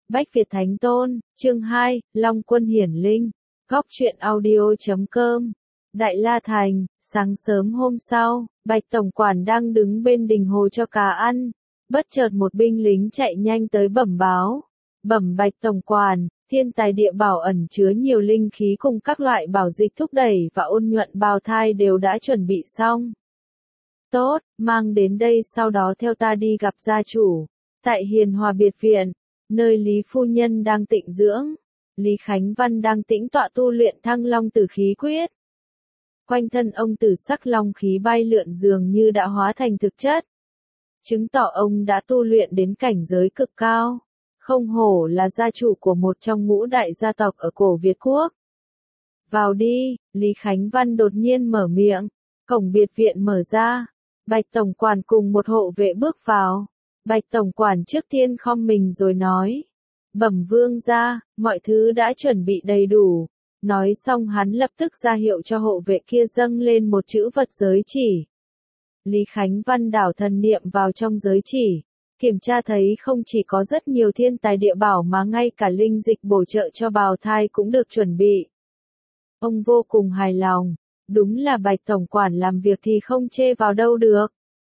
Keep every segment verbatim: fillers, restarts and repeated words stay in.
Bách Việt Thánh Tôn, chương hai, Long Quân Hiển Linh, góc truyện audio chấm com. Đại La Thành, sáng sớm hôm sau, Bạch Tổng Quản đang đứng bên đình hồ cho cá ăn. Bất chợt một binh lính chạy nhanh tới bẩm báo. Bẩm Bạch Tổng Quản, thiên tài địa bảo ẩn chứa nhiều linh khí cùng các loại bảo dịch thúc đẩy và ôn nhuận bào thai đều đã chuẩn bị xong. Tốt, mang đến đây sau đó theo ta đi gặp gia chủ. Tại Hiền Hòa Biệt Viện, nơi Lý Phu Nhân đang tịnh dưỡng, Lý Khánh Văn đang tĩnh tọa tu luyện Thăng Long Tử Khí Quyết. Quanh thân ông tử sắc long khí bay lượn dường như đã hóa thành thực chất. Chứng tỏ ông đã tu luyện đến cảnh giới cực cao. Không hổ là gia chủ của một trong ngũ đại gia tộc ở cổ Việt Quốc. Vào đi, Lý Khánh Văn đột nhiên mở miệng. Cổng biệt viện mở ra. Bạch Tổng Quản cùng một hộ vệ bước vào. Bạch Tổng Quản trước tiên khom mình rồi nói. Bẩm vương gia, mọi thứ đã chuẩn bị đầy đủ. Nói xong hắn lập tức ra hiệu cho hộ vệ kia dâng lên một chữ vật giới chỉ. Lý Khánh Văn đảo thần niệm vào trong giới chỉ. Kiểm tra thấy không chỉ có rất nhiều thiên tài địa bảo mà ngay cả linh dịch bổ trợ cho bào thai cũng được chuẩn bị. Ông vô cùng hài lòng. Đúng là Bạch Tổng Quản làm việc thì không chê vào đâu được.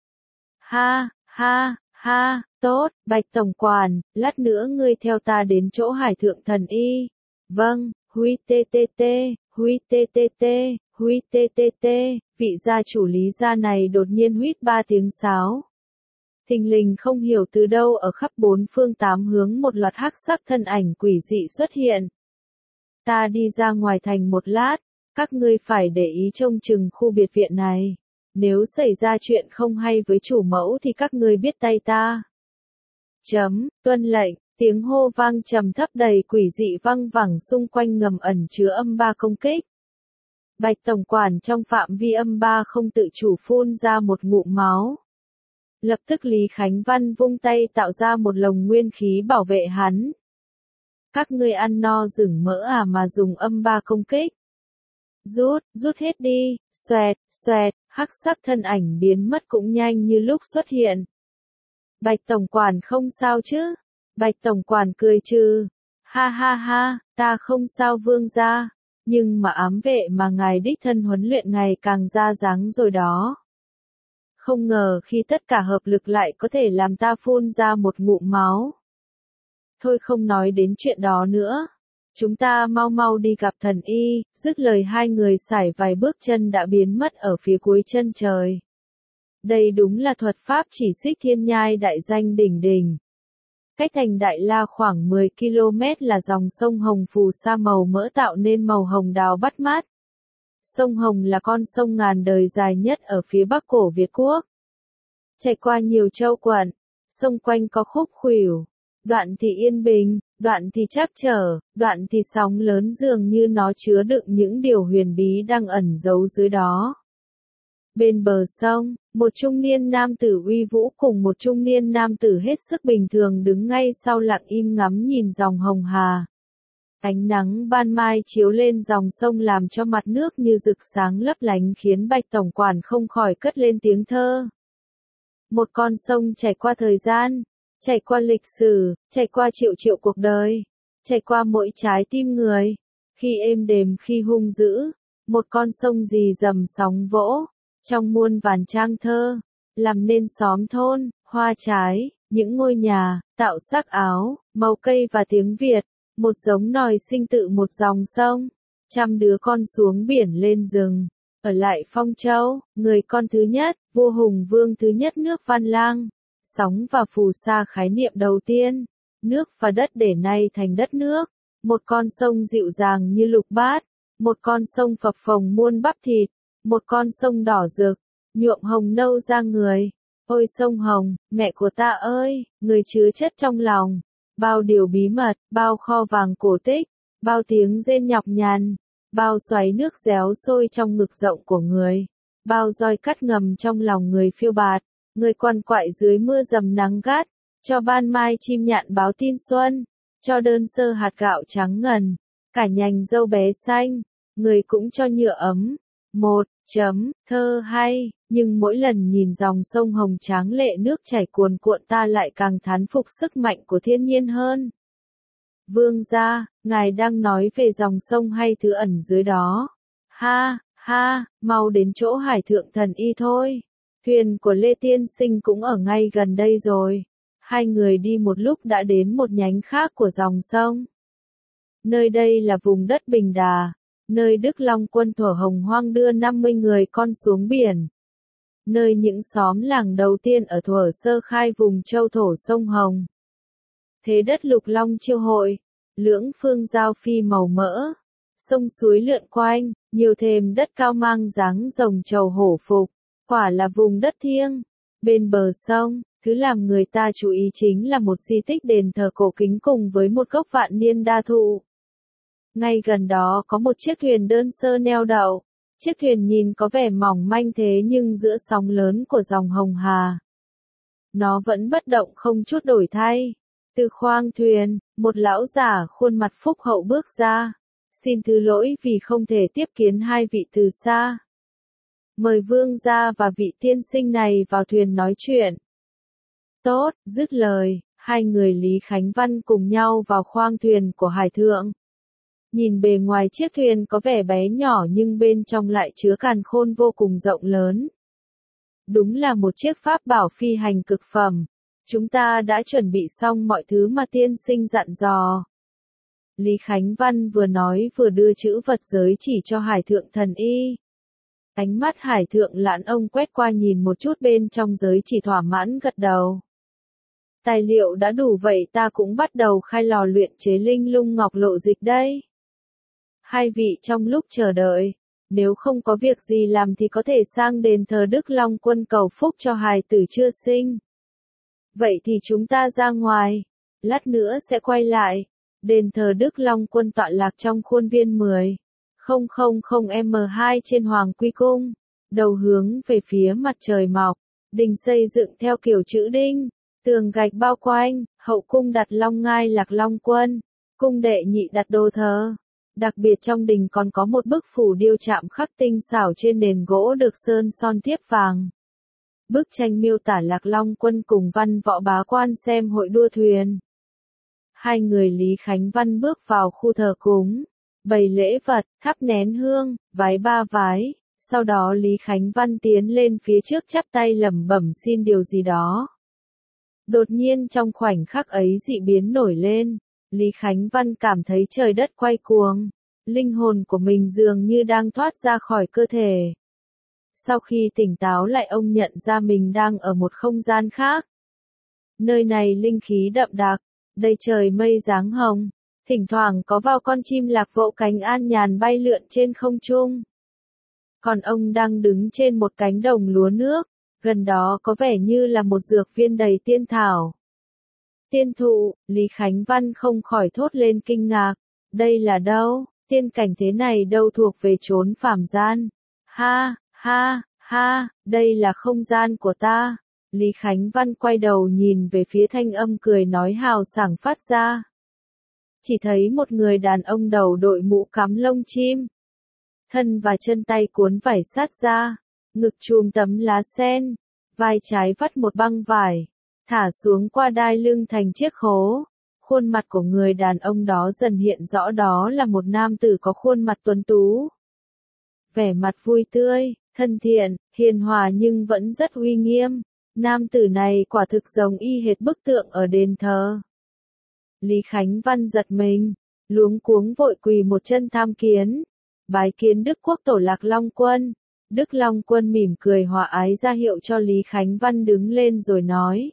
Ha, ha. Ha, tốt, Bạch Tổng Quản, lát nữa ngươi theo ta đến chỗ Hải Thượng Thần Y. Vâng, Huy tê tê tê, Huy tê tê tê, Huy tê tê tê, vị gia chủ Lý gia này đột nhiên huýt ba tiếng sáo. Thình lình không hiểu từ đâu ở khắp bốn phương tám hướng một loạt hắc sắc thân ảnh quỷ dị xuất hiện. Ta đi ra ngoài thành một lát, các ngươi phải để ý trông chừng khu biệt viện này. Nếu xảy ra chuyện không hay với chủ mẫu thì các ngươi biết tay ta. Chấm, tuân lệnh, tiếng hô vang trầm thấp đầy quỷ dị văng vẳng xung quanh ngầm ẩn chứa âm ba công kích. Bạch Tổng Quản trong phạm vi âm ba không tự chủ phun ra một ngụm máu. Lập tức Lý Khánh Văn vung tay tạo ra một lồng nguyên khí bảo vệ hắn. Các ngươi ăn no rừng mỡ à mà dùng âm ba công kích. Rút, rút hết đi, xoẹt, xoẹt, hắc sắc thân ảnh biến mất cũng nhanh như lúc xuất hiện. Bạch Tổng Quản không sao chứ? Bạch Tổng Quản cười trừ. Ha ha ha, ta không sao vương gia. Nhưng mà ám vệ mà ngài đích thân huấn luyện ngày càng ra dáng rồi đó. Không ngờ khi tất cả hợp lực lại có thể làm ta phun ra một ngụm máu. Thôi không nói đến chuyện đó nữa. Chúng ta mau mau đi gặp thần y, dứt lời hai người sải vài bước chân đã biến mất ở phía cuối chân trời. Đây đúng là thuật pháp chỉ xích thiên nhai đại danh đỉnh đỉnh. Cách thành Đại La khoảng mười ki lô mét là dòng sông Hồng phù sa màu mỡ tạo nên màu hồng đào bắt mắt. Sông Hồng là con sông ngàn đời dài nhất ở phía bắc cổ Việt Quốc. Chạy qua nhiều châu quận, sông quanh có khúc khuỷu. Đoạn thì yên bình, đoạn thì trắc trở, đoạn thì sóng lớn dường như nó chứa đựng những điều huyền bí đang ẩn giấu dưới đó. Bên bờ sông, một trung niên nam tử uy vũ cùng một trung niên nam tử hết sức bình thường đứng ngay sau lặng im ngắm nhìn dòng Hồng Hà. Ánh nắng ban mai chiếu lên dòng sông làm cho mặt nước như rực sáng lấp lánh khiến Bạch Tổng Quản không khỏi cất lên tiếng thơ. Một con sông chảy qua thời gian. Trải qua lịch sử, trải qua triệu triệu cuộc đời, trải qua mỗi trái tim người, khi êm đềm khi hung dữ, một con sông rì rầm sóng vỗ, trong muôn vàn trang thơ, làm nên xóm thôn, hoa trái, những ngôi nhà, tạo sắc áo, màu cây và tiếng Việt, một giống nòi sinh tự một dòng sông, trăm đứa con xuống biển lên rừng, ở lại Phong Châu, người con thứ nhất, vua Hùng Vương thứ nhất nước Văn Lang. Sóng và phù sa khái niệm đầu tiên, nước và đất để nay thành đất nước, một con sông dịu dàng như lục bát, một con sông phập phồng muôn bắp thịt, một con sông đỏ rực, nhuộm hồng nâu da người. Ôi sông Hồng, mẹ của ta ơi, người chứa chất trong lòng, bao điều bí mật, bao kho vàng cổ tích, bao tiếng rên nhọc nhằn, bao xoáy nước réo sôi trong ngực rộng của người, bao roi cắt ngầm trong lòng người phiêu bạt. Người quằn quại dưới mưa dầm nắng gắt, cho ban mai chim nhạn báo tin xuân, cho đơn sơ hạt gạo trắng ngần, cả nhành dâu bé xanh, người cũng cho nhựa ấm. Một, chấm, thơ hay, nhưng mỗi lần nhìn dòng sông Hồng tráng lệ nước chảy cuồn cuộn ta lại càng thán phục sức mạnh của thiên nhiên hơn. Vương gia, ngài đang nói về dòng sông hay thứ ẩn dưới đó? Ha, ha, mau đến chỗ Hải Thượng Thần Y thôi. Thuyền của Lê Tiên Sinh cũng ở ngay gần đây rồi. Hai người đi một lúc đã đến một nhánh khác của dòng sông. Nơi đây là vùng đất Bình Đà, nơi Đức Long Quân thuở Hồng Hoang đưa năm mươi người con xuống biển. Nơi những xóm làng đầu tiên ở thuở sơ khai vùng châu thổ sông Hồng. Thế đất Lục Long chiêu hội, lưỡng phương giao phi màu mỡ, sông suối lượn quanh, nhiều thềm đất cao mang dáng rồng trầu hổ phục, quả là vùng đất thiêng. Bên bờ sông, thứ làm người ta chú ý chính là một di tích đền thờ cổ kính cùng với một gốc vạn niên đa thụ. Ngay gần đó có một chiếc thuyền đơn sơ neo đậu. Chiếc thuyền nhìn có vẻ mỏng manh thế nhưng giữa sóng lớn của dòng Hồng Hà, nó vẫn bất động không chút đổi thay. Từ khoang thuyền, một lão giả khuôn mặt phúc hậu bước ra. Xin thứ lỗi vì không thể tiếp kiến hai vị từ xa. Mời vương gia và vị tiên sinh này vào thuyền nói chuyện. Tốt, dứt lời, hai người Lý Khánh Văn cùng nhau vào khoang thuyền của Hải Thượng. Nhìn bề ngoài chiếc thuyền có vẻ bé nhỏ nhưng bên trong lại chứa càn khôn vô cùng rộng lớn. Đúng là một chiếc pháp bảo phi hành cực phẩm. Chúng ta đã chuẩn bị xong mọi thứ mà tiên sinh dặn dò. Lý Khánh Văn vừa nói vừa đưa chữ vật giới chỉ cho Hải Thượng Thần Y. Ánh mắt Hải Thượng Lãn ông quét qua nhìn một chút bên trong giới chỉ thỏa mãn gật đầu. Tài liệu đã đủ vậy ta cũng bắt đầu khai lò luyện chế linh lung ngọc lộ dịch đây. Hai vị trong lúc chờ đợi, nếu không có việc gì làm thì có thể sang đền thờ Đức Long Quân cầu phúc cho hài tử chưa sinh. Vậy thì chúng ta ra ngoài, lát nữa sẽ quay lại. Đền thờ Đức Long Quân tọa lạc trong khuôn viên mười không không không M hai trên Hoàng Quy Cung, đầu hướng về phía mặt trời mọc, đình xây dựng theo kiểu chữ đinh, tường gạch bao quanh, hậu cung đặt long ngai Lạc Long Quân, cung đệ nhị đặt đồ thờ. Đặc biệt trong đình còn có một bức phù điêu chạm khắc tinh xảo trên nền gỗ được sơn son thiếp vàng. Bức tranh miêu tả Lạc Long Quân cùng văn võ bá quan xem hội đua thuyền. Hai người Lý Khánh Văn bước vào khu thờ cúng, bày lễ vật, thắp nén hương, vái ba vái, sau đó Lý Khánh Văn tiến lên phía trước chắp tay lẩm bẩm xin điều gì đó. Đột nhiên trong khoảnh khắc ấy dị biến nổi lên, Lý Khánh Văn cảm thấy trời đất quay cuồng, linh hồn của mình dường như đang thoát ra khỏi cơ thể. Sau khi tỉnh táo lại ông nhận ra mình đang ở một không gian khác. Nơi này linh khí đậm đặc, đầy trời mây dáng hồng, thỉnh thoảng có vào con chim lạc vỗ cánh an nhàn bay lượn trên không trung. Còn ông đang đứng trên một cánh đồng lúa nước, gần đó có vẻ như là một dược viên đầy tiên thảo. Tiên thụ, Lý Khánh Văn không khỏi thốt lên kinh ngạc, đây là đâu, tiên cảnh thế này đâu thuộc về chốn phàm gian. Ha, ha, ha, đây là không gian của ta. Lý Khánh Văn quay đầu nhìn về phía thanh âm cười nói hào sảng phát ra. Chỉ thấy một người đàn ông đầu đội mũ cắm lông chim. Thân và chân tay cuốn vải sát ra, ngực chùm tấm lá sen, vai trái vắt một băng vải, thả xuống qua đai lưng thành chiếc khố. Khuôn mặt của người đàn ông đó dần hiện rõ đó là một nam tử có khuôn mặt tuấn tú. Vẻ mặt vui tươi, thân thiện, hiền hòa nhưng vẫn rất uy nghiêm. Nam tử này quả thực giống y hệt bức tượng ở đền thờ. Lý Khánh Văn giật mình, luống cuống vội quỳ một chân tham kiến. Bái kiến Đức Quốc Tổ Lạc Long Quân. Đức Long Quân mỉm cười hòa ái ra hiệu cho Lý Khánh Văn đứng lên rồi nói.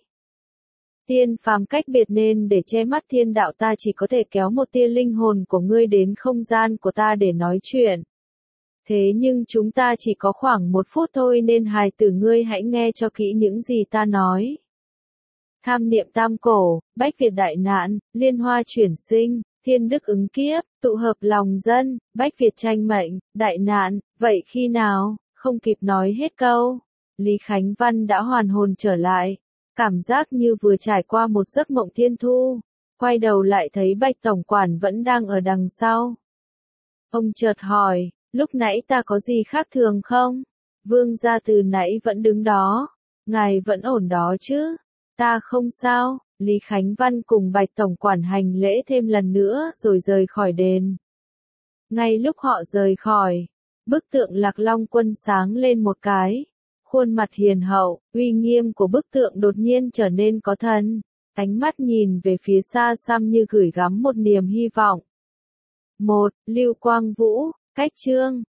Tiên phàm cách biệt nên để che mắt thiên đạo ta chỉ có thể kéo một tia linh hồn của ngươi đến không gian của ta để nói chuyện. Thế nhưng chúng ta chỉ có khoảng một phút thôi nên hài tử ngươi hãy nghe cho kỹ những gì ta nói. Tham niệm tam cổ, bách Việt đại nạn, liên hoa chuyển sinh, thiên đức ứng kiếp, tụ hợp lòng dân, bách Việt tranh mệnh, đại nạn, vậy khi nào, không kịp nói hết câu. Lý Khánh Văn đã hoàn hồn trở lại, cảm giác như vừa trải qua một giấc mộng thiên thu, quay đầu lại thấy Bạch Tổng Quản vẫn đang ở đằng sau. Ông chợt hỏi, lúc nãy ta có gì khác thường không? Vương gia từ nãy vẫn đứng đó, ngài vẫn ổn đó chứ? Ta không sao, Lý Khánh Văn cùng Bạch tổng quản hành lễ thêm lần nữa rồi rời khỏi đền. Ngay lúc họ rời khỏi, bức tượng Lạc Long Quân sáng lên một cái. Khuôn mặt hiền hậu, uy nghiêm của bức tượng đột nhiên trở nên có thần. Ánh mắt nhìn về phía xa xăm như gửi gắm một niềm hy vọng. một. Lưu Quang Vũ, cách chương.